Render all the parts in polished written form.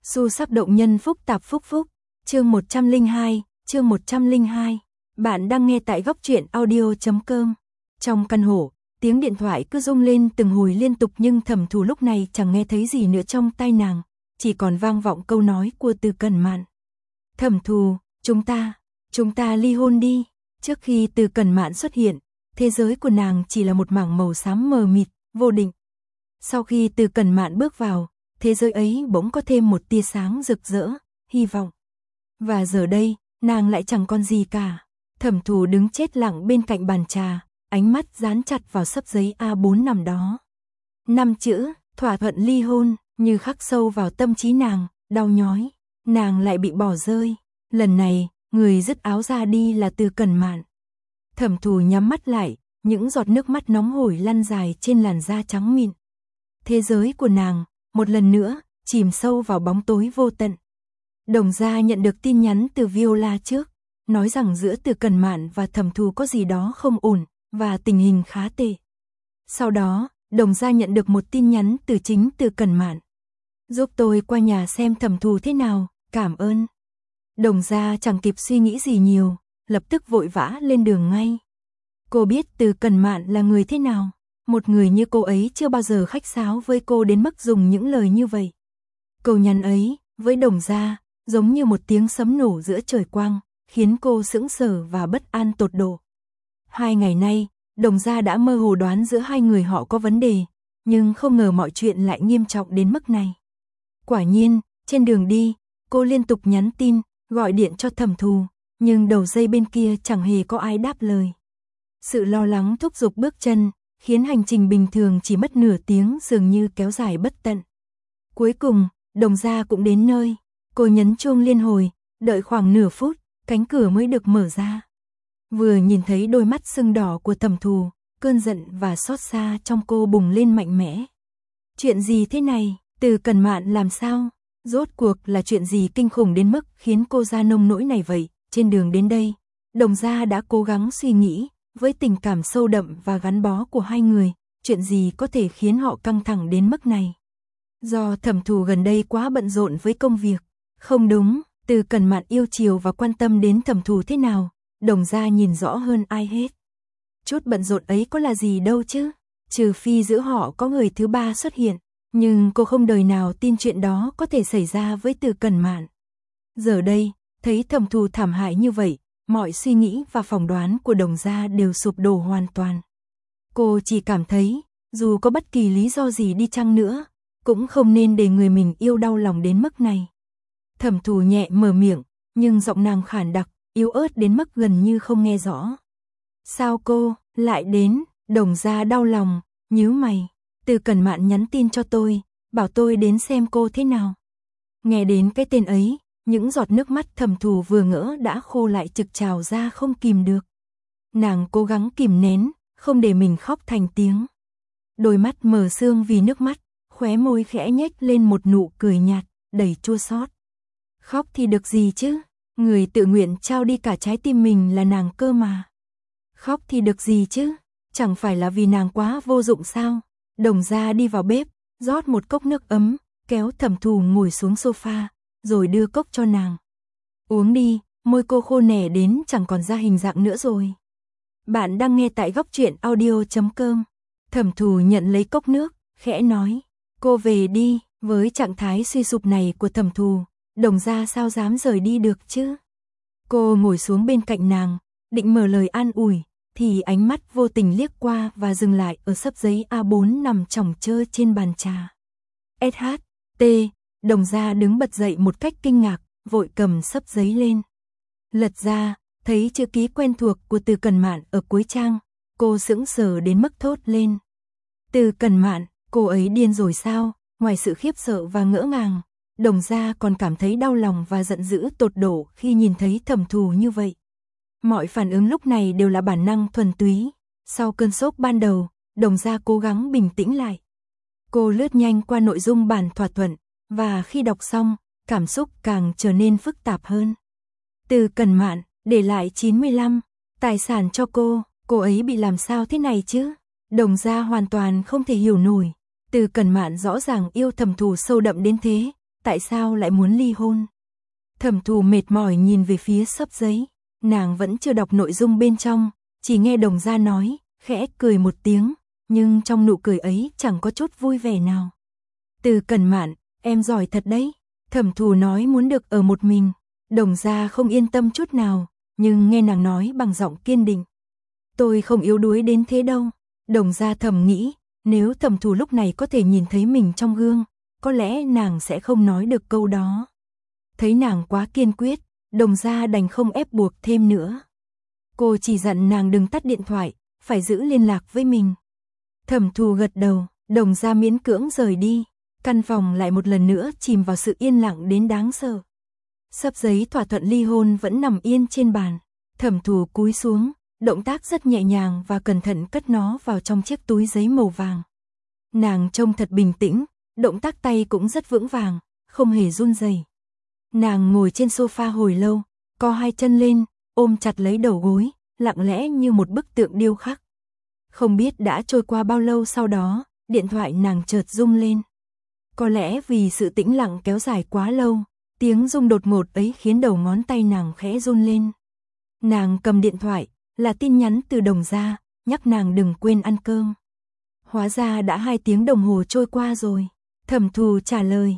Xu sắc động nhân phúc tạp phúc phúc. Chương 102. Bạn đang nghe tại góc truyện audio.com. Trong căn hộ, tiếng điện thoại cứ rung lên từng hồi liên tục, nhưng Thẩm Thù lúc này chẳng nghe thấy gì nữa trong tai nàng, chỉ còn vang vọng câu nói của Từ Cẩn Mạn. Thẩm Thù, chúng ta ly hôn đi. Trước khi Từ Cẩn Mạn xuất hiện, thế giới của nàng chỉ là một mảng màu xám mờ mịt, vô định. Sau khi Từ Cẩn Mạn bước vào, thế giới ấy bỗng có thêm một tia sáng rực rỡ, hy vọng. Và giờ đây, nàng lại chẳng còn gì cả. Thẩm Thù đứng chết lặng bên cạnh bàn trà, ánh mắt dán chặt vào xấp giấy A4 nằm đó. 5 chữ, thỏa thuận ly hôn, như khắc sâu vào tâm trí nàng, đau nhói. Nàng lại bị bỏ rơi. Lần này, người dứt áo ra đi là Từ Cẩn Mạn. Thẩm Thù nhắm mắt lại, những giọt nước mắt nóng hổi lăn dài trên làn da trắng mịn. Thế giới của nàng, một lần nữa, chìm sâu vào bóng tối vô tận. Đồng Gia nhận được tin nhắn từ Viola trước, nói rằng giữa Từ Cẩn Mạn và Thẩm Thù có gì đó không ổn, và tình hình khá tệ. Sau đó, Đồng Gia nhận được một tin nhắn từ chính Từ Cẩn Mạn. Giúp tôi qua nhà xem Thẩm Thù thế nào, cảm ơn. Đồng Gia chẳng kịp suy nghĩ gì nhiều, lập tức vội vã lên đường ngay. Cô biết Từ Cẩn Mạn là người thế nào. Một người như cô ấy chưa bao giờ khách sáo với cô đến mức dùng những lời như vậy. Câu nhắn ấy, với Đồng Gia, giống như một tiếng sấm nổ giữa trời quang, khiến cô sững sờ và bất an tột độ. 2 ngày nay, Đồng Gia đã mơ hồ đoán giữa hai người họ có vấn đề, nhưng không ngờ mọi chuyện lại nghiêm trọng đến mức này. Quả nhiên, trên đường đi, cô liên tục nhắn tin, gọi điện cho Thẩm Thù, nhưng đầu dây bên kia chẳng hề có ai đáp lời. Sự lo lắng thúc giục bước chân, khiến hành trình bình thường chỉ mất nửa tiếng dường như kéo dài bất tận. Cuối cùng, Đồng Gia cũng đến nơi. Cô nhấn chuông liên hồi, đợi khoảng nửa phút, cánh cửa mới được mở ra. Vừa nhìn thấy đôi mắt sưng đỏ của Thẩm Thù, cơn giận và xót xa trong cô bùng lên mạnh mẽ. Chuyện gì thế này? Từ Cẩn Mạn làm sao? Rốt cuộc là chuyện gì kinh khủng đến mức khiến cô ra nông nỗi này vậy? Trên đường đến đây, Đồng Gia đã cố gắng suy nghĩ, với tình cảm sâu đậm và gắn bó của hai người, chuyện gì có thể khiến họ căng thẳng đến mức này? Do Thẩm Thù gần đây quá bận rộn với công việc. Không đúng, Từ Cẩn Mạn yêu chiều và quan tâm đến Thẩm Thù thế nào, Đồng Gia nhìn rõ hơn ai hết. Chút bận rộn ấy có là gì đâu chứ, trừ phi giữa họ có người thứ ba xuất hiện, nhưng cô không đời nào tin chuyện đó có thể xảy ra với Từ Cẩn Mạn. Giờ đây, thấy Thẩm Thù thảm hại như vậy, mọi suy nghĩ và phỏng đoán của Đồng Gia đều sụp đổ hoàn toàn. Cô chỉ cảm thấy, dù có bất kỳ lý do gì đi chăng nữa, cũng không nên để người mình yêu đau lòng đến mức này. Thẩm Thù nhẹ mở miệng, nhưng giọng nàng khản đặc, yếu ớt đến mức gần như không nghe rõ. Sao cô lại đến? Đồng Gia đau lòng, nhíu mày. Từ Cẩn Mạn nhắn tin cho tôi, bảo tôi đến xem cô thế nào. Nghe đến cái tên ấy, những giọt nước mắt Thẩm Thù vừa ngỡ đã khô lại trực trào ra không kìm được. Nàng cố gắng kìm nén, không để mình khóc thành tiếng. Đôi mắt mờ sương vì nước mắt, khóe môi khẽ nhếch lên một nụ cười nhạt, đầy chua xót. Khóc thì được gì chứ? Người tự nguyện trao đi cả trái tim mình là nàng cơ mà. Khóc thì được gì chứ? Chẳng phải là vì nàng quá vô dụng sao? Đồng Gia đi vào bếp, rót một cốc nước ấm, kéo Thẩm Thù ngồi xuống sofa, rồi đưa cốc cho nàng. Uống đi, môi cô khô nẻ đến chẳng còn ra hình dạng nữa rồi. Bạn đang nghe tại góc truyện audio.com. Thẩm Thù nhận lấy cốc nước, khẽ nói, cô về đi. Với trạng thái suy sụp này của Thẩm Thù, Đồng Gia sao dám rời đi được chứ? Cô ngồi xuống bên cạnh nàng, định mở lời an ủi, thì ánh mắt vô tình liếc qua và dừng lại ở xấp giấy A4 nằm chồng chơ trên bàn trà. SHT, Đồng Gia đứng bật dậy một cách kinh ngạc, vội cầm xấp giấy lên. Lật ra, thấy chữ ký quen thuộc của Từ Cẩn Mạn ở cuối trang, cô sững sờ đến mức thốt lên. Từ Cẩn Mạn, cô ấy điên rồi sao? Ngoài sự khiếp sợ và ngỡ ngàng, Đồng Gia còn cảm thấy đau lòng và giận dữ tột độ khi nhìn thấy Thẩm Thù như vậy. Mọi phản ứng lúc này đều là bản năng thuần túy. Sau cơn sốc ban đầu, Đồng Gia cố gắng bình tĩnh lại. Cô lướt nhanh qua nội dung bản thỏa thuận, và khi đọc xong, cảm xúc càng trở nên phức tạp hơn. Từ Cẩn Mạn, để lại 95 tài sản cho cô ấy bị làm sao thế này chứ? Đồng Gia hoàn toàn không thể hiểu nổi. Từ Cẩn Mạn rõ ràng yêu Thẩm Thù sâu đậm đến thế, tại sao lại muốn ly hôn? Thẩm Thù mệt mỏi nhìn về phía xấp giấy, nàng vẫn chưa đọc nội dung bên trong, chỉ nghe Đồng Gia nói, khẽ cười một tiếng, nhưng trong nụ cười ấy chẳng có chút vui vẻ nào. Từ Cẩn Mạn, em giỏi thật đấy. Thẩm Thù nói muốn được ở một mình. Đồng Gia không yên tâm chút nào, nhưng nghe nàng nói bằng giọng kiên định. Tôi không yếu đuối đến thế đâu. Đồng Gia thầm nghĩ, nếu Thẩm Thù lúc này có thể nhìn thấy mình trong gương, có lẽ nàng sẽ không nói được câu đó. Thấy nàng quá kiên quyết, Đồng Gia đành không ép buộc thêm nữa. Cô chỉ dặn nàng đừng tắt điện thoại, phải giữ liên lạc với mình. Thẩm Thù gật đầu, Đồng Gia miễn cưỡng rời đi. Căn phòng lại một lần nữa chìm vào sự yên lặng đến đáng sợ. Xấp giấy thỏa thuận ly hôn vẫn nằm yên trên bàn. Thẩm Thù cúi xuống, động tác rất nhẹ nhàng và cẩn thận cất nó vào trong chiếc túi giấy màu vàng. Nàng trông thật bình tĩnh, động tác tay cũng rất vững vàng, không hề run rẩy. Nàng ngồi trên sofa hồi lâu, co hai chân lên, ôm chặt lấy đầu gối, lặng lẽ như một bức tượng điêu khắc. Không biết đã trôi qua bao lâu sau đó, điện thoại nàng chợt rung lên. Có lẽ vì sự tĩnh lặng kéo dài quá lâu, tiếng rung đột ngột ấy khiến đầu ngón tay nàng khẽ run lên. Nàng cầm điện thoại, là tin nhắn từ Đồng Gia, nhắc nàng đừng quên ăn cơm. Hóa ra đã 2 tiếng đồng hồ trôi qua rồi. Thẩm Thù trả lời,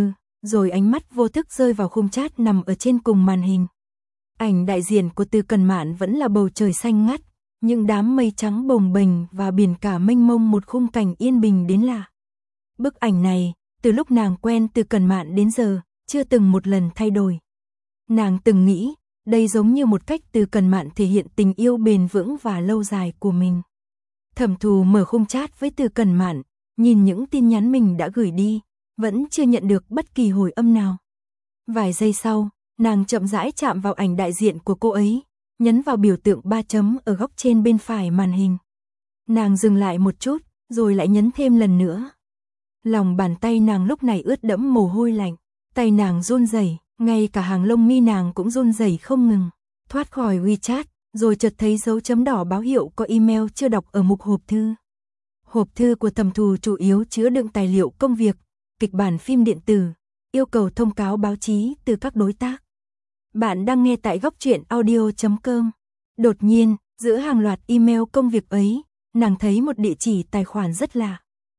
rồi ánh mắt vô thức rơi vào khung chat nằm ở trên cùng màn hình. Ảnh đại diện của Từ Cẩn Mạn vẫn là bầu trời xanh ngắt, những đám mây trắng bồng bềnh và biển cả mênh mông, một khung cảnh yên bình đến lạ. Bức ảnh này, từ lúc nàng quen Từ Cẩn Mạn đến giờ, chưa từng một lần thay đổi. Nàng từng nghĩ, đây giống như một cách Từ Cẩn Mạn thể hiện tình yêu bền vững và lâu dài của mình. Thẩm Thù mở khung chat với Từ Cẩn Mạn, nhìn những tin nhắn mình đã gửi đi, vẫn chưa nhận được bất kỳ hồi âm nào. Vài giây sau, nàng chậm rãi chạm vào ảnh đại diện của cô ấy, nhấn vào biểu tượng 3 chấm ở góc trên bên phải màn hình. Nàng dừng lại một chút, rồi lại nhấn thêm lần nữa. Lòng bàn tay nàng lúc này ướt đẫm mồ hôi lạnh, tay nàng run rẩy, ngay cả hàng lông mi nàng cũng run rẩy không ngừng. Thoát khỏi WeChat, rồi chợt thấy dấu chấm đỏ báo hiệu có email chưa đọc ở mục hộp thư. Hộp thư của Thẩm Thù chủ yếu chứa đựng tài liệu công việc, kịch bản phim điện tử, yêu cầu thông cáo báo chí từ các đối tác. Bạn đang nghe tại góc truyện audio.com. Đột nhiên, giữa hàng loạt email công việc ấy, nàng thấy một địa chỉ tài khoản rất lạ.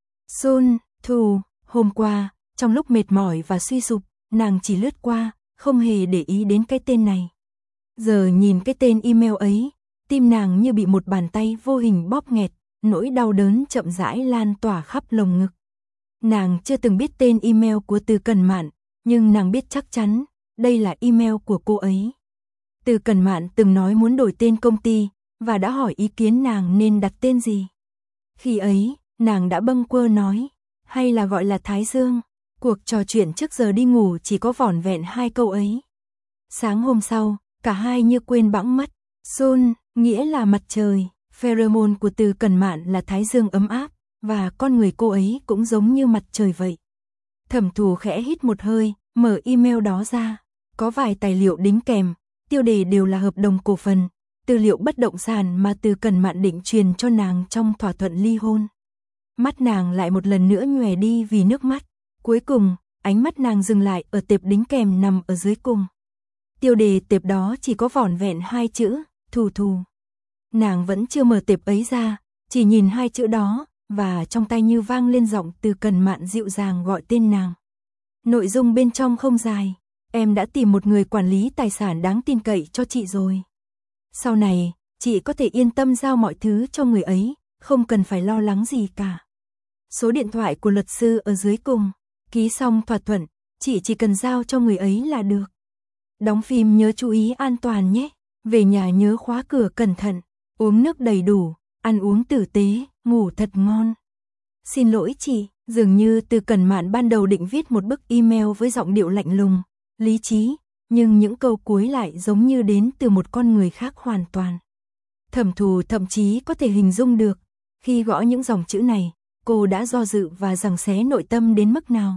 Sun Thù. Hôm qua, trong lúc mệt mỏi và suy sụp, nàng chỉ lướt qua, không hề để ý đến cái tên này. Giờ nhìn cái tên email ấy, tim nàng như bị một bàn tay vô hình bóp nghẹt, nỗi đau đớn chậm rãi lan tỏa khắp lồng ngực. Nàng chưa từng biết tên email của Từ Cẩn Mạn, nhưng nàng biết chắc chắn, đây là email của cô ấy. Từ Cẩn Mạn từng nói muốn đổi tên công ty, và đã hỏi ý kiến nàng nên đặt tên gì. Khi ấy, nàng đã bâng quơ nói, hay là gọi là Thái Dương. Cuộc trò chuyện trước giờ đi ngủ chỉ có vỏn vẹn 2 câu ấy. Sáng hôm sau, cả hai như quên bẵng mất. Sun, nghĩa là mặt trời, pheromone của Từ Cẩn Mạn là Thái Dương ấm áp, và con người cô ấy cũng giống như mặt trời vậy. Thẩm Thù khẽ hít một hơi, mở email đó ra. Có vài tài liệu đính kèm, tiêu đề đều là hợp đồng cổ phần, tư liệu bất động sản mà Từ Cẩn Mạn định truyền cho nàng trong thỏa thuận ly hôn. Mắt nàng lại một lần nữa nhòe đi vì nước mắt. Cuối cùng, ánh mắt nàng dừng lại ở tệp đính kèm nằm ở dưới cùng. Tiêu đề tệp đó chỉ có vỏn vẹn 2 chữ, Thù Thù. Nàng vẫn chưa mở tệp ấy ra, chỉ nhìn 2 chữ đó, và trong tai như vang lên giọng Từ Cẩn Mạn dịu dàng gọi tên nàng. Nội dung bên trong không dài, em đã tìm một người quản lý tài sản đáng tin cậy cho chị rồi. Sau này, chị có thể yên tâm giao mọi thứ cho người ấy, không cần phải lo lắng gì cả. Số điện thoại của luật sư ở dưới cùng. Ký xong thỏa thuận, chị chỉ cần giao cho người ấy là được. Đóng phim nhớ chú ý an toàn nhé. Về nhà nhớ khóa cửa cẩn thận, uống nước đầy đủ, ăn uống tử tế, ngủ thật ngon. Xin lỗi chị, dường như Từ Cẩn Mạn ban đầu định viết một bức email với giọng điệu lạnh lùng, lý trí, nhưng những câu cuối lại giống như đến từ một con người khác hoàn toàn. Thẩm Thù thậm chí có thể hình dung được, khi gõ những dòng chữ này, cô đã do dự và giằng xé nội tâm đến mức nào.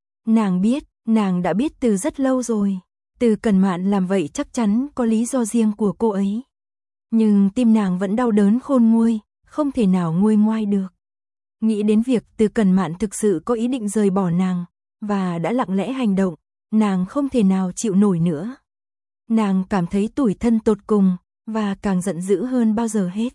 Nàng đã biết từ rất lâu rồi. Từ Cẩn Mạn làm vậy chắc chắn có lý do riêng của cô ấy. Nhưng tim nàng vẫn đau đớn khôn nguôi, không thể nào nguôi ngoai được. Nghĩ đến việc Từ Cẩn Mạn thực sự có ý định rời bỏ nàng, và đã lặng lẽ hành động, nàng không thể nào chịu nổi nữa. Nàng cảm thấy tủi thân tột cùng, và càng giận dữ hơn bao giờ hết.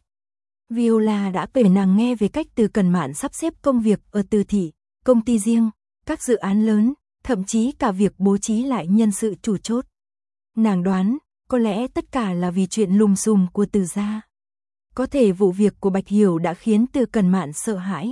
Viola đã kể nàng nghe về cách Từ Cẩn Mạn sắp xếp công việc ở Từ thị, công ty riêng, các dự án lớn, thậm chí cả việc bố trí lại nhân sự chủ chốt. Nàng đoán, có lẽ tất cả là vì chuyện lùm xùm của Từ gia. Có thể vụ việc của Bạch Hiểu đã khiến Từ Cẩn Mạn sợ hãi.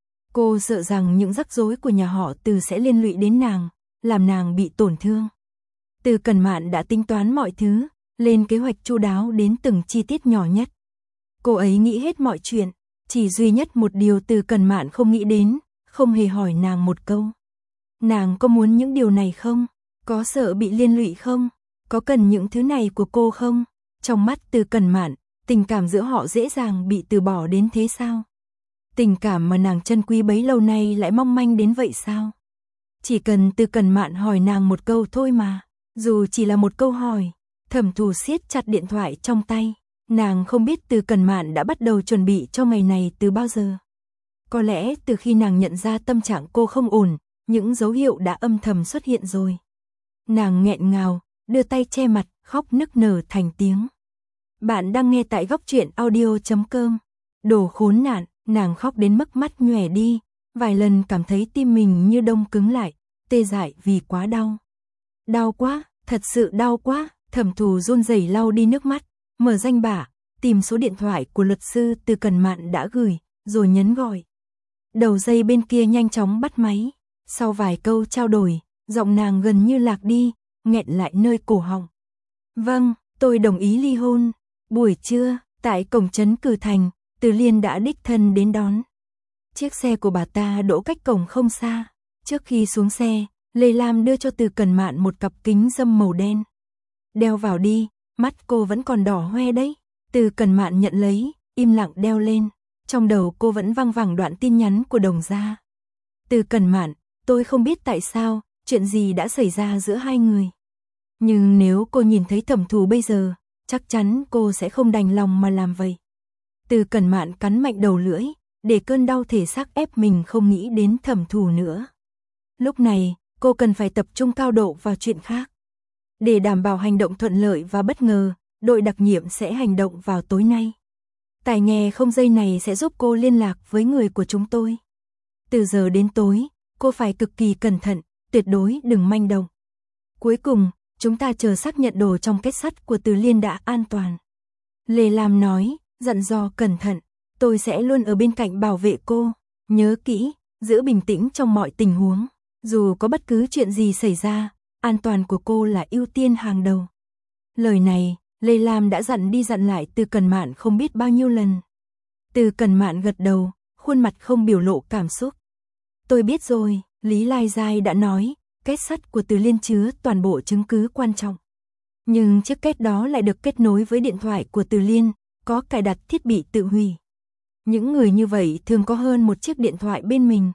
Cô sợ rằng những rắc rối của nhà họ Từ sẽ liên lụy đến nàng, làm nàng bị tổn thương. Từ Cẩn Mạn đã tính toán mọi thứ, lên kế hoạch chu đáo đến từng chi tiết nhỏ nhất. Cô ấy nghĩ hết mọi chuyện, chỉ duy nhất một điều Từ Cẩn Mạn không nghĩ đến, không hề hỏi nàng một câu. Nàng có muốn những điều này không? Có sợ bị liên lụy không? Có cần những thứ này của cô không? Trong mắt Từ Cẩn Mạn, tình cảm giữa họ dễ dàng bị từ bỏ đến thế sao? Tình cảm mà nàng trân quý bấy lâu nay lại mong manh đến vậy sao? Chỉ cần Từ Cẩn Mạn hỏi nàng một câu thôi mà, dù chỉ là một câu hỏi. Thẩm Thù siết chặt điện thoại trong tay, nàng không biết Từ Cẩn Mạn đã bắt đầu chuẩn bị cho ngày này từ bao giờ. Có lẽ từ khi nàng nhận ra tâm trạng cô không ổn, những dấu hiệu đã âm thầm xuất hiện rồi. Nàng nghẹn ngào, đưa tay che mặt, khóc nức nở thành tiếng. Bạn đang nghe tại Góc Truyện Audio.com. Đồ khốn nạn, nàng khóc đến mức mắt nhòe đi, vài lần cảm thấy tim mình như đông cứng lại, tê dại vì quá đau. Đau quá, thật sự đau quá. Thẩm Thù run rẩy lau đi nước mắt, mở danh bạ, tìm số điện thoại của luật sư Từ Cẩn Mạn đã gửi, rồi nhấn gọi. Đầu dây bên kia nhanh chóng bắt máy, sau vài câu trao đổi, giọng nàng gần như lạc đi, nghẹn lại nơi cổ họng. Vâng, tôi đồng ý ly hôn. Buổi trưa, tại cổng trấn Cử Thành, Từ Liên đã đích thân đến đón. Chiếc xe của bà ta đỗ cách cổng không xa. Trước khi xuống xe, Lê Lam đưa cho Từ Cẩn Mạn một cặp kính râm màu đen. Đeo vào đi, mắt cô vẫn còn đỏ hoe đấy. Từ Cẩn Mạn nhận lấy, im lặng đeo lên. Trong đầu cô vẫn văng vẳng đoạn tin nhắn của Đồng gia. Từ Cẩn Mạn, tôi không biết tại sao, chuyện gì đã xảy ra giữa hai người. Nhưng nếu cô nhìn thấy Thẩm Thù bây giờ, chắc chắn cô sẽ không đành lòng mà làm vậy. Từ Cẩn Mạn cắn mạnh đầu lưỡi, để cơn đau thể xác ép mình không nghĩ đến Thẩm Thù nữa. Lúc này, cô cần phải tập trung cao độ vào chuyện khác. Để đảm bảo hành động thuận lợi và bất ngờ, đội đặc nhiệm sẽ hành động vào tối nay. Tải nghe không dây này sẽ giúp cô liên lạc với người của chúng tôi. Từ giờ đến tối, cô phải cực kỳ cẩn thận, tuyệt đối đừng manh động. Cuối cùng, chúng ta chờ xác nhận đồ trong kết sắt của Từ Liên đã an toàn. Lê Lam nói, dặn dò cẩn thận, tôi sẽ luôn ở bên cạnh bảo vệ cô. Nhớ kỹ, giữ bình tĩnh trong mọi tình huống. Dù có bất cứ chuyện gì xảy ra, an toàn của cô là ưu tiên hàng đầu. Lời này, Lê Lam đã dặn đi dặn lại Từ Cẩn Mạn không biết bao nhiêu lần. Từ Cẩn Mạn gật đầu, khuôn mặt không biểu lộ cảm xúc. Tôi biết rồi, Lý Lai Giai đã nói, kết sắt của Từ Liên chứa toàn bộ chứng cứ quan trọng. Nhưng chiếc kết đó lại được kết nối với điện thoại của Từ Liên, có cài đặt thiết bị tự hủy. Những người như vậy thường có hơn một chiếc điện thoại bên mình.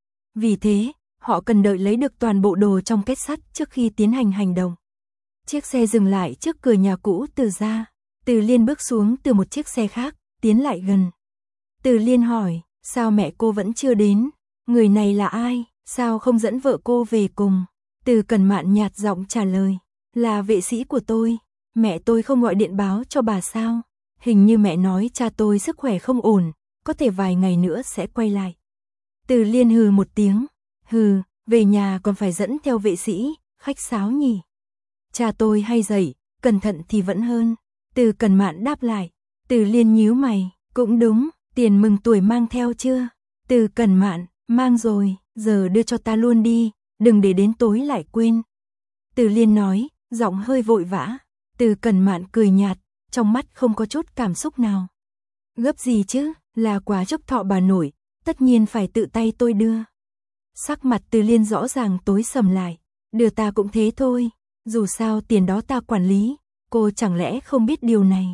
Vì thế, họ cần đợi lấy được toàn bộ đồ trong kết sắt trước khi tiến hành hành động. Chiếc xe dừng lại trước cửa nhà cũ Từ gia. Từ Liên bước xuống từ một chiếc xe khác, tiến lại gần. Từ Liên hỏi, sao mẹ cô vẫn chưa đến? Người này là ai? Sao không dẫn vợ cô về cùng? Từ Cẩn Mạn nhạt giọng trả lời, là vệ sĩ của tôi. Mẹ tôi không gọi điện báo cho bà sao? Hình như mẹ nói cha tôi sức khỏe không ổn, có thể vài ngày nữa sẽ quay lại. Từ Liên hừ một tiếng, hừ, về nhà còn phải dẫn theo vệ sĩ, khách sáo nhỉ. Cha tôi hay dạy, cẩn thận thì vẫn hơn. Từ Cẩn Mạn đáp lại. Từ Liên nhíu mày, cũng đúng, tiền mừng tuổi mang theo chưa? Từ Cẩn Mạn, mang rồi, giờ đưa cho ta luôn đi, đừng để đến tối lại quên. Từ Liên nói, giọng hơi vội vã. Từ Cẩn Mạn cười nhạt, trong mắt không có chút cảm xúc nào. Gấp gì chứ, là quà chúc thọ bà nội, tất nhiên phải tự tay tôi đưa. Sắc mặt Từ Liên rõ ràng tối sầm lại, đưa ta cũng thế thôi, dù sao tiền đó ta quản lý, cô chẳng lẽ không biết điều này.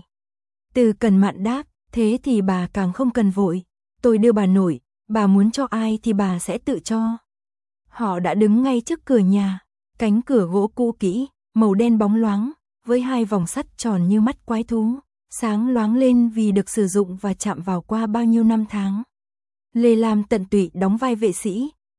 Từ Cẩn Mạn đáp, thế thì bà càng không cần vội, tôi đưa bà nội, bà muốn cho ai thì bà sẽ tự cho. Họ đã đứng ngay trước cửa nhà, cánh cửa gỗ cũ kỹ, màu đen bóng loáng, với hai vòng sắt tròn như mắt quái thú, sáng loáng lên vì được sử dụng và chạm vào qua bao nhiêu năm tháng. Lê Lam tận tụy đóng vai vệ sĩ,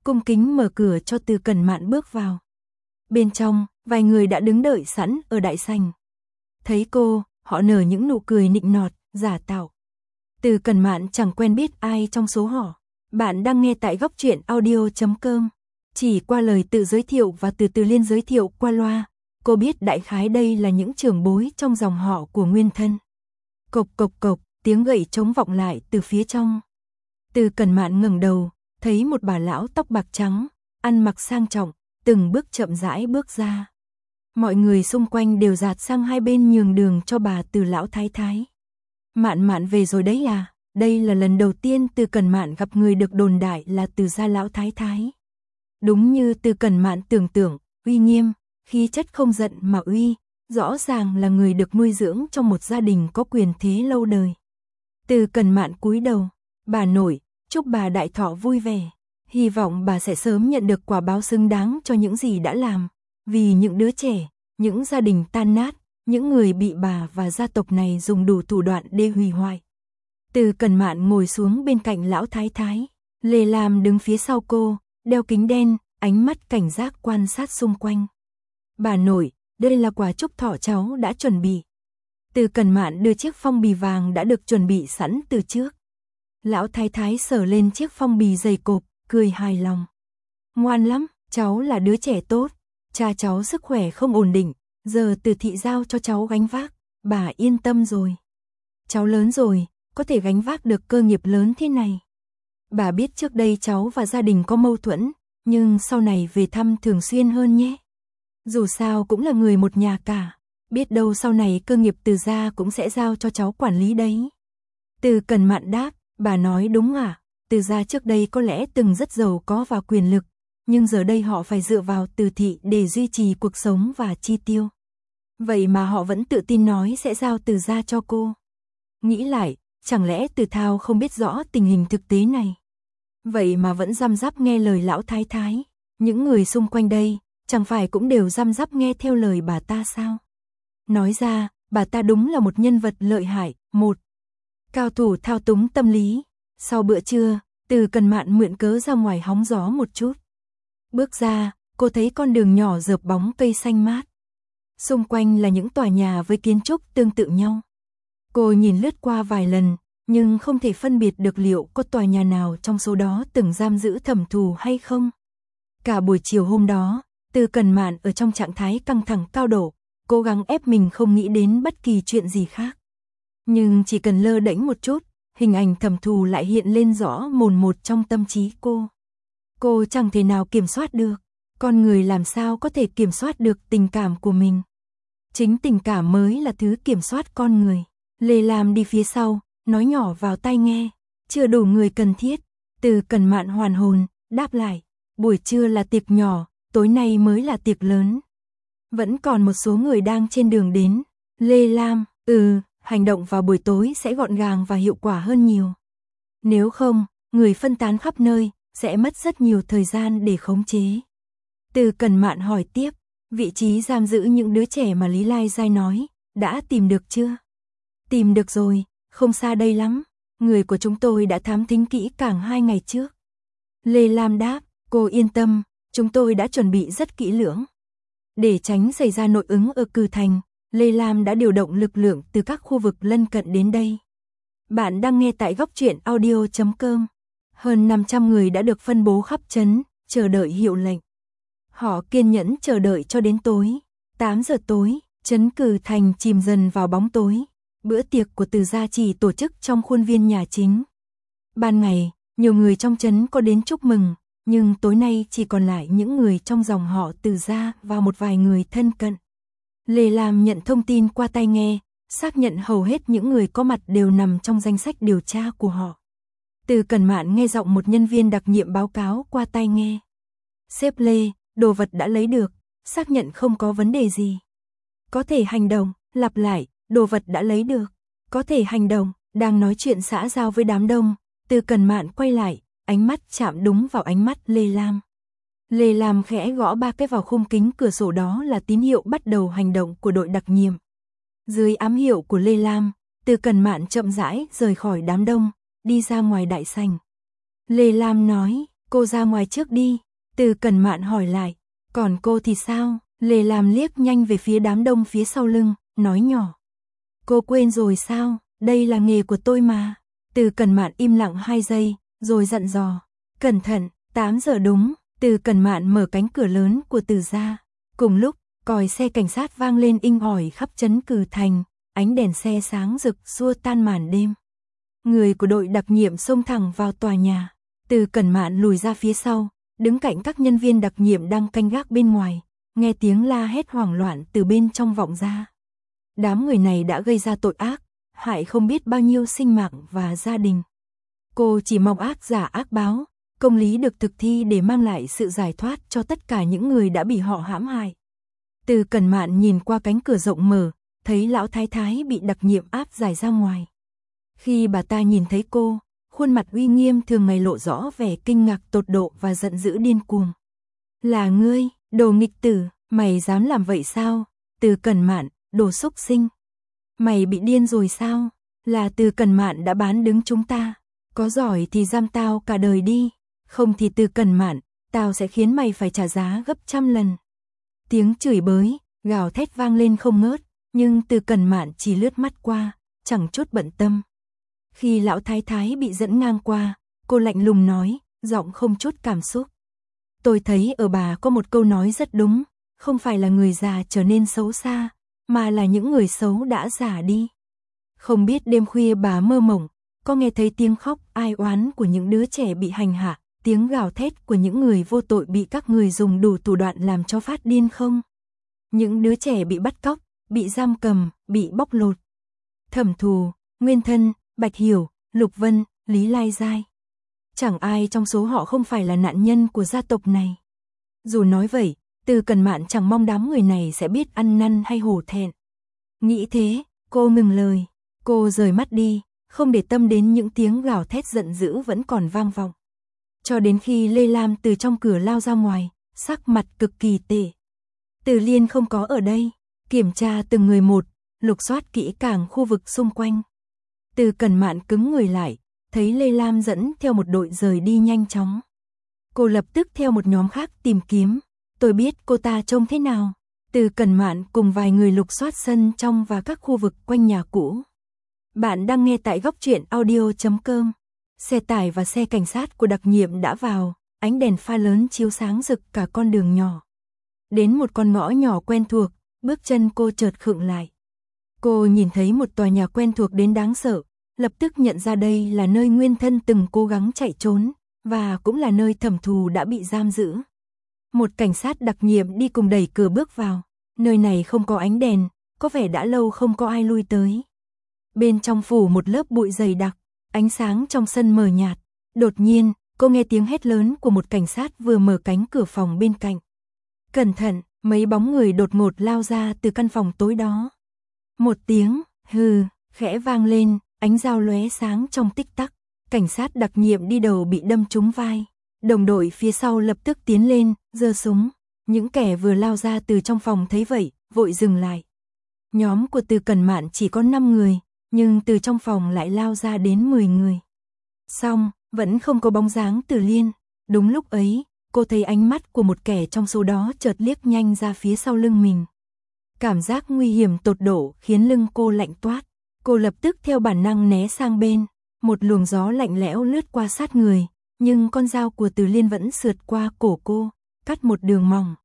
cung kính mở cửa cho Từ Cẩn Mạn bước vào. Bên trong, vài người đã đứng đợi sẵn ở đại sảnh. Thấy cô, họ nở những nụ cười nịnh nọt, giả tạo. Từ Cẩn Mạn chẳng quen biết ai trong số họ. Bạn đang nghe tại Góc Truyện Audio.com. Chỉ qua lời tự giới thiệu và từ từ Liên giới thiệu qua loa, cô biết đại khái đây là những trưởng bối trong dòng họ của nguyên thân. Cộc cộc cộc, tiếng gậy trống vọng lại từ phía trong. Từ Cẩn Mạn ngẩng đầu, thấy một bà lão tóc bạc trắng, ăn mặc sang trọng, từng bước chậm rãi bước ra. Mọi người xung quanh đều dạt sang hai bên nhường đường cho bà Từ lão thái thái. Mạn Mạn về rồi đấy à? Đây là lần đầu tiên Từ Cẩn Mạn gặp người được đồn đại là Từ gia lão thái thái. Đúng như Từ Cẩn Mạn tưởng tượng, uy nghiêm, khí chất không giận mà uy, rõ ràng là người được nuôi dưỡng trong một gia đình có quyền thế lâu đời. Từ Cẩn Mạn cúi đầu, bà nội, chúc bà đại thọ vui vẻ, hy vọng bà sẽ sớm nhận được quả báo xứng đáng cho những gì đã làm, vì những đứa trẻ, những gia đình tan nát, những người bị bà và gia tộc này dùng đủ thủ đoạn để hủy hoại. Từ Cẩn Mạn ngồi xuống bên cạnh lão thái thái, Lê Lam đứng phía sau cô, đeo kính đen, ánh mắt cảnh giác quan sát xung quanh. Bà nội, đây là quà chúc thọ cháu đã chuẩn bị. Từ Cẩn Mạn đưa chiếc phong bì vàng đã được chuẩn bị sẵn từ trước. Lão thái thái sờ lên chiếc phong bì dày cộp, cười hài lòng. Ngoan lắm, cháu là đứa trẻ tốt, cha cháu sức khỏe không ổn định, giờ Từ thị giao cho cháu gánh vác, bà yên tâm rồi. Cháu lớn rồi, có thể gánh vác được cơ nghiệp lớn thế này. Bà biết trước đây cháu và gia đình có mâu thuẫn, nhưng sau này về thăm thường xuyên hơn nhé. Dù sao cũng là người một nhà cả, biết đâu sau này cơ nghiệp Từ gia cũng sẽ giao cho cháu quản lý đấy. Từ Cẩn Mạn đáp, bà nói đúng à, Từ gia trước đây có lẽ từng rất giàu có và quyền lực, nhưng giờ đây họ phải dựa vào Từ thị để duy trì cuộc sống và chi tiêu. Vậy mà họ vẫn tự tin nói sẽ giao Từ gia cho cô. Nghĩ lại, chẳng lẽ Từ Thao không biết rõ tình hình thực tế này? Vậy mà vẫn răm rắp nghe lời lão thái thái, những người xung quanh đây, chẳng phải cũng đều răm rắp nghe theo lời bà ta sao? Nói ra, bà ta đúng là một nhân vật lợi hại, một cao thủ thao túng tâm lý. Sau bữa trưa, Từ Cẩn Mạn mượn cớ ra ngoài hóng gió một chút. Bước ra, cô thấy con đường nhỏ rợp bóng cây xanh mát. Xung quanh là những tòa nhà với kiến trúc tương tự nhau. Cô nhìn lướt qua vài lần, nhưng không thể phân biệt được liệu có tòa nhà nào trong số đó từng giam giữ thẩm thù hay không. Cả buổi chiều hôm đó, Từ Cẩn Mạn ở trong trạng thái căng thẳng cao độ, cố gắng ép mình không nghĩ đến bất kỳ chuyện gì khác. Nhưng chỉ cần lơ đễnh một chút, hình ảnh thẩm thù lại hiện lên rõ mồn một trong tâm trí cô. Cô chẳng thể nào kiểm soát được, con người làm sao có thể kiểm soát được tình cảm của mình. Chính tình cảm mới là thứ kiểm soát con người. Lê Lam đi phía sau, nói nhỏ vào tai nghe, chưa đủ người cần thiết. Từ Cẩn Mạn hoàn hồn, đáp lại, buổi trưa là tiệc nhỏ, tối nay mới là tiệc lớn. Vẫn còn một số người đang trên đường đến. Lê Lam, hành động vào buổi tối sẽ gọn gàng và hiệu quả hơn nhiều. Nếu không, người phân tán khắp nơi, sẽ mất rất nhiều thời gian để khống chế. Từ Cẩn Mạn hỏi tiếp, vị trí giam giữ những đứa trẻ mà Lý Lai Giai nói, đã tìm được chưa? Tìm được rồi, không xa đây lắm, người của chúng tôi đã thám thính kỹ càng 2 ngày trước. Lê Lam đáp, cô yên tâm, chúng tôi đã chuẩn bị rất kỹ lưỡng. Để tránh xảy ra nội ứng ở Cừ Thành, Lê Lam đã điều động lực lượng từ các khu vực lân cận đến đây. Bạn đang nghe tại Góc Truyện Audio.com. Hơn 500 người đã được phân bố khắp trấn, chờ đợi hiệu lệnh. Họ kiên nhẫn chờ đợi cho đến tối. 8 giờ tối, trấn Cừ Thành chìm dần vào bóng tối. Bữa tiệc của Từ gia chỉ tổ chức trong khuôn viên nhà chính. Ban ngày, nhiều người trong trấn có đến chúc mừng, nhưng tối nay chỉ còn lại những người trong dòng họ Từ gia và một vài người thân cận. Lê Lam nhận thông tin qua tai nghe, xác nhận hầu hết những người có mặt đều nằm trong danh sách điều tra của họ. Từ Cẩn Mạn nghe giọng một nhân viên đặc nhiệm báo cáo qua tai nghe. Sếp Lê, đồ vật đã lấy được, xác nhận không có vấn đề gì. Có thể hành động, lặp lại, đồ vật đã lấy được. Có thể hành động, đang nói chuyện xã giao với đám đông. Từ Cẩn Mạn quay lại, ánh mắt chạm đúng vào ánh mắt Lê Lam. Lê Lam khẽ gõ 3 cái vào khung kính cửa sổ, đó là tín hiệu bắt đầu hành động của đội đặc nhiệm. Dưới ám hiệu của Lê Lam, Từ Cẩn Mạn chậm rãi rời khỏi đám đông, đi ra ngoài đại sảnh. Lê Lam nói, Cô ra ngoài trước đi, Từ Cẩn Mạn hỏi lại, còn cô thì sao? Lê Lam liếc nhanh về phía đám đông phía sau lưng, nói nhỏ. Cô quên rồi sao, đây là nghề của tôi mà. Từ Cẩn Mạn im lặng 2 giây, rồi dặn dò, cẩn thận, 8 giờ đúng. Từ Cẩn Mạn mở cánh cửa lớn của Từ gia. Cùng lúc, còi xe cảnh sát vang lên inh ỏi khắp trấn Cử Thành, ánh đèn xe sáng rực xua tan màn đêm. Người của đội đặc nhiệm xông thẳng vào tòa nhà. Từ Cẩn Mạn lùi ra phía sau, đứng cạnh các nhân viên đặc nhiệm đang canh gác bên ngoài, nghe tiếng la hét hoảng loạn từ bên trong vọng ra. Đám người này đã gây ra tội ác, hại không biết bao nhiêu sinh mạng và gia đình. Cô chỉ mong ác giả ác báo, công lý được thực thi để mang lại sự giải thoát cho tất cả những người đã bị họ hãm hại. Từ Cẩn Mạn nhìn qua cánh cửa rộng mở, thấy lão thái thái bị đặc nhiệm áp giải ra ngoài. Khi bà ta nhìn thấy cô, khuôn mặt uy nghiêm thường ngày lộ rõ vẻ kinh ngạc tột độ và giận dữ điên cuồng. Là ngươi, đồ nghịch tử, mày dám làm vậy sao? Từ Cẩn Mạn, đồ xúc sinh. Mày bị điên rồi sao? Là Từ Cẩn Mạn đã bán đứng chúng ta. Có giỏi thì giam tao cả đời đi. Không thì Từ Cẩn Mạn, tao sẽ khiến mày phải trả giá gấp trăm lần. Tiếng chửi bới, gào thét vang lên không ngớt, nhưng Từ Cẩn Mạn chỉ lướt mắt qua, chẳng chút bận tâm. Khi lão thái thái bị dẫn ngang qua, cô lạnh lùng nói, giọng không chút cảm xúc. Tôi thấy ở bà có một câu nói rất đúng, không phải là người già trở nên xấu xa, mà là những người xấu đã già đi. Không biết đêm khuya bà mơ mộng, có nghe thấy tiếng khóc ai oán của những đứa trẻ bị hành hạ, tiếng gào thét của những người vô tội bị các người dùng đủ thủ đoạn làm cho phát điên không? Những đứa trẻ bị bắt cóc, bị giam cầm, bị bóc lột. Thẩm Thù, Nguyên Thân, Bạch Hiểu, Lục Vân, Lý Lai Giai. Chẳng ai trong số họ không phải là nạn nhân của gia tộc này. Dù nói vậy, Từ Cẩn Mạn chẳng mong đám người này sẽ biết ăn năn hay hổ thẹn. Nghĩ thế, cô ngừng lời, cô rời mắt đi, không để tâm đến những tiếng gào thét giận dữ vẫn còn vang vọng. Cho đến khi Lê Lam từ trong cửa lao ra ngoài, sắc mặt cực kỳ tệ. Từ Liên không có ở đây, kiểm tra từng người một, lục soát kỹ càng khu vực xung quanh. Từ Cẩn Mạn cứng người lại, thấy Lê Lam dẫn theo một đội rời đi nhanh chóng. Cô lập tức theo một nhóm khác tìm kiếm, tôi biết cô ta trông thế nào. Từ Cẩn Mạn cùng vài người lục soát sân trong và các khu vực quanh nhà cũ. Bạn đang nghe tại góc truyện audio.com. Xe tải và xe cảnh sát của đặc nhiệm đã vào, ánh đèn pha lớn chiếu sáng rực cả con đường nhỏ. Đến một con ngõ nhỏ quen thuộc, bước chân cô chợt khựng lại. Cô nhìn thấy một tòa nhà quen thuộc đến đáng sợ, lập tức nhận ra đây là nơi Nguyên Thân từng cố gắng chạy trốn, và cũng là nơi Thẩm Thù đã bị giam giữ. Một cảnh sát đặc nhiệm đi cùng đẩy cửa bước vào, nơi này không có ánh đèn, có vẻ đã lâu không có ai lui tới. Bên trong phủ một lớp bụi dày đặc, ánh sáng trong sân mờ nhạt. Đột nhiên, cô nghe tiếng hét lớn của một cảnh sát vừa mở cánh cửa phòng bên cạnh. Cẩn thận, mấy bóng người đột ngột lao ra từ căn phòng tối đó. Một tiếng, hừ, khẽ vang lên, ánh dao lóe sáng trong tích tắc. Cảnh sát đặc nhiệm đi đầu bị đâm trúng vai. Đồng đội phía sau lập tức tiến lên, giơ súng. Những kẻ vừa lao ra từ trong phòng thấy vậy, vội dừng lại. Nhóm của Từ Cẩn Mạn chỉ có 5 người, nhưng từ trong phòng lại lao ra đến 10 người. Xong, vẫn không có bóng dáng Từ Liên. Đúng lúc ấy, cô thấy ánh mắt của một kẻ trong số đó chợt liếc nhanh ra phía sau lưng mình. Cảm giác nguy hiểm tột độ khiến lưng cô lạnh toát. Cô lập tức theo bản năng né sang bên. Một luồng gió lạnh lẽo lướt qua sát người, nhưng con dao của Từ Liên vẫn sượt qua cổ cô, cắt một đường mỏng.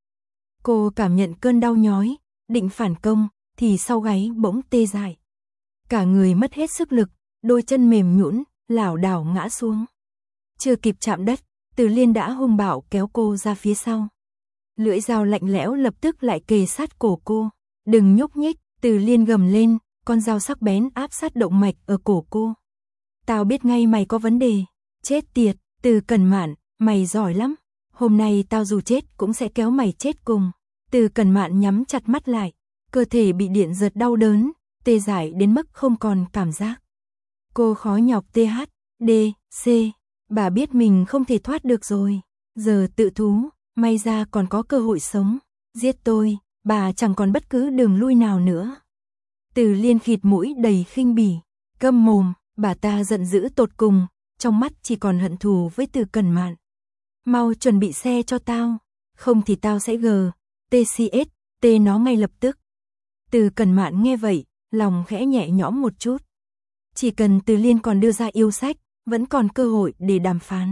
Cô cảm nhận cơn đau nhói, định phản công, thì sau gáy bỗng tê dại. Cả người mất hết sức lực, đôi chân mềm nhũn, lảo đảo ngã xuống. Chưa kịp chạm đất, Từ Liên đã hung bạo kéo cô ra phía sau. Lưỡi dao lạnh lẽo lập tức lại kề sát cổ cô. Đừng nhúc nhích, Từ Liên gầm lên, con dao sắc bén áp sát động mạch ở cổ cô. Tao biết ngay mày có vấn đề. Chết tiệt, Từ Cẩn Mạn, mày giỏi lắm. Hôm nay tao dù chết cũng sẽ kéo mày chết cùng. Từ Cẩn Mạn nhắm chặt mắt lại, cơ thể bị điện giật đau đớn, tê dại đến mức không còn cảm giác. Cô khó nhọc THD, C, bà biết mình không thể thoát được rồi. Giờ tự thú, may ra còn có cơ hội sống. Giết tôi, bà chẳng còn bất cứ đường lui nào nữa. Từ Liên khịt mũi đầy khinh bỉ, câm mồm, bà ta giận dữ tột cùng, trong mắt chỉ còn hận thù với Từ Cẩn Mạn. Mau chuẩn bị xe cho tao, không thì tao sẽ TCS nó ngay lập tức. Từ Cẩn Mạn nghe vậy, lòng khẽ nhẹ nhõm một chút. Chỉ cần Từ Liên còn đưa ra yêu sách, vẫn còn cơ hội để đàm phán.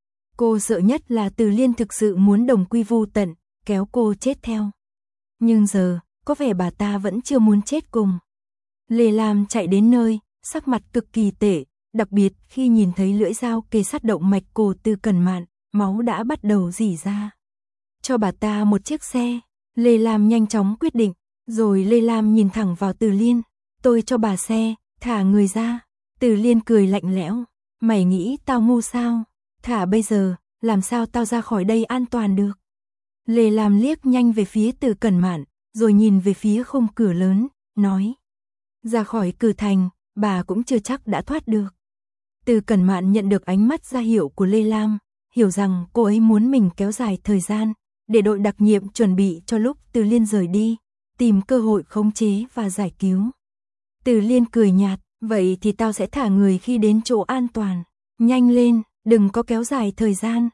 Cô sợ nhất là Từ Liên thực sự muốn đồng quy vu tận, kéo cô chết theo. Nhưng giờ, có vẻ bà ta vẫn chưa muốn chết cùng. Lê Lam chạy đến nơi, sắc mặt cực kỳ tệ, đặc biệt khi nhìn thấy lưỡi dao kề sát động mạch cổ Từ Cẩn Mạn, máu đã bắt đầu rỉ ra. Cho bà ta một chiếc xe, Lê Lam nhanh chóng quyết định, rồi Lê Lam nhìn thẳng vào Từ Liên, tôi cho bà xe, thả người ra. Từ Liên cười lạnh lẽo, mày nghĩ tao ngu sao, thả bây giờ, làm sao tao ra khỏi đây an toàn được. Lê Lam liếc nhanh về phía Từ Cẩn Mạn, rồi nhìn về phía khung cửa lớn, nói. Ra khỏi cửa thành, bà cũng chưa chắc đã thoát được. Từ Cẩn Mạn nhận được ánh mắt ra hiệu của Lê Lam, hiểu rằng cô ấy muốn mình kéo dài thời gian, để đội đặc nhiệm chuẩn bị cho lúc Từ Liên rời đi, tìm cơ hội khống chế và giải cứu. Từ Liên cười nhạt, vậy thì tao sẽ thả người khi đến chỗ an toàn. Nhanh lên, đừng có kéo dài thời gian.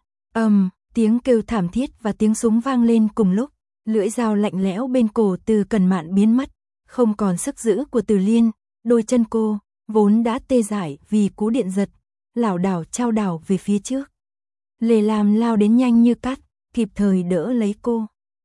Tiếng kêu thảm thiết và tiếng súng vang lên cùng lúc, lưỡi dao lạnh lẽo bên cổ Từ Cẩn Mạn biến mất, không còn sức giữ của Từ Liên, đôi chân cô, vốn đã tê dại vì cú điện giật, lảo đảo chao đảo về phía trước. Lê Lam lao đến nhanh như cắt, kịp thời đỡ lấy cô.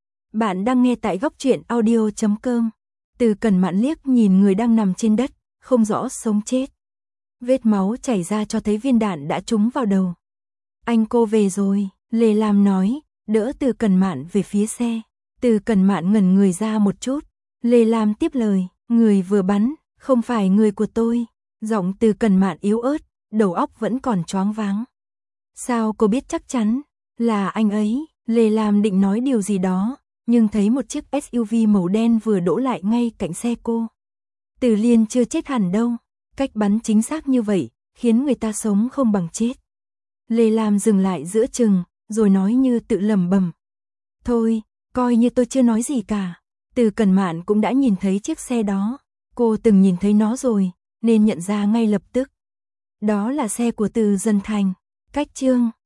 Bạn đang nghe tại Góc Truyện Audio.com. Từ Cẩn Mạn liếc nhìn người đang nằm trên đất, không rõ sống chết. Vết máu chảy ra cho thấy viên đạn đã trúng vào đầu. Anh cô về rồi, Lê Lam nói, đỡ Từ Cẩn Mạn về phía xe. Từ Cẩn Mạn ngẩn người ra một chút. Lê Lam tiếp lời, người vừa bắn, không phải người của tôi. Giọng Từ Cẩn Mạn yếu ớt, đầu óc vẫn còn choáng váng. Sao cô biết chắc chắn là anh ấy? Lê Lam định nói điều gì đó, nhưng thấy một chiếc SUV màu đen vừa đỗ lại ngay cạnh xe cô. Từ Liên chưa chết hẳn đâu, cách bắn chính xác như vậy, khiến người ta sống không bằng chết. Lê Lam dừng lại giữa chừng, rồi nói như tự lẩm bẩm. Thôi, coi như tôi chưa nói gì cả. Từ Cẩn Mạn cũng đã nhìn thấy chiếc xe đó. Cô từng nhìn thấy nó rồi, nên nhận ra ngay lập tức. Đó là xe của Từ Dân Thành. Cách chương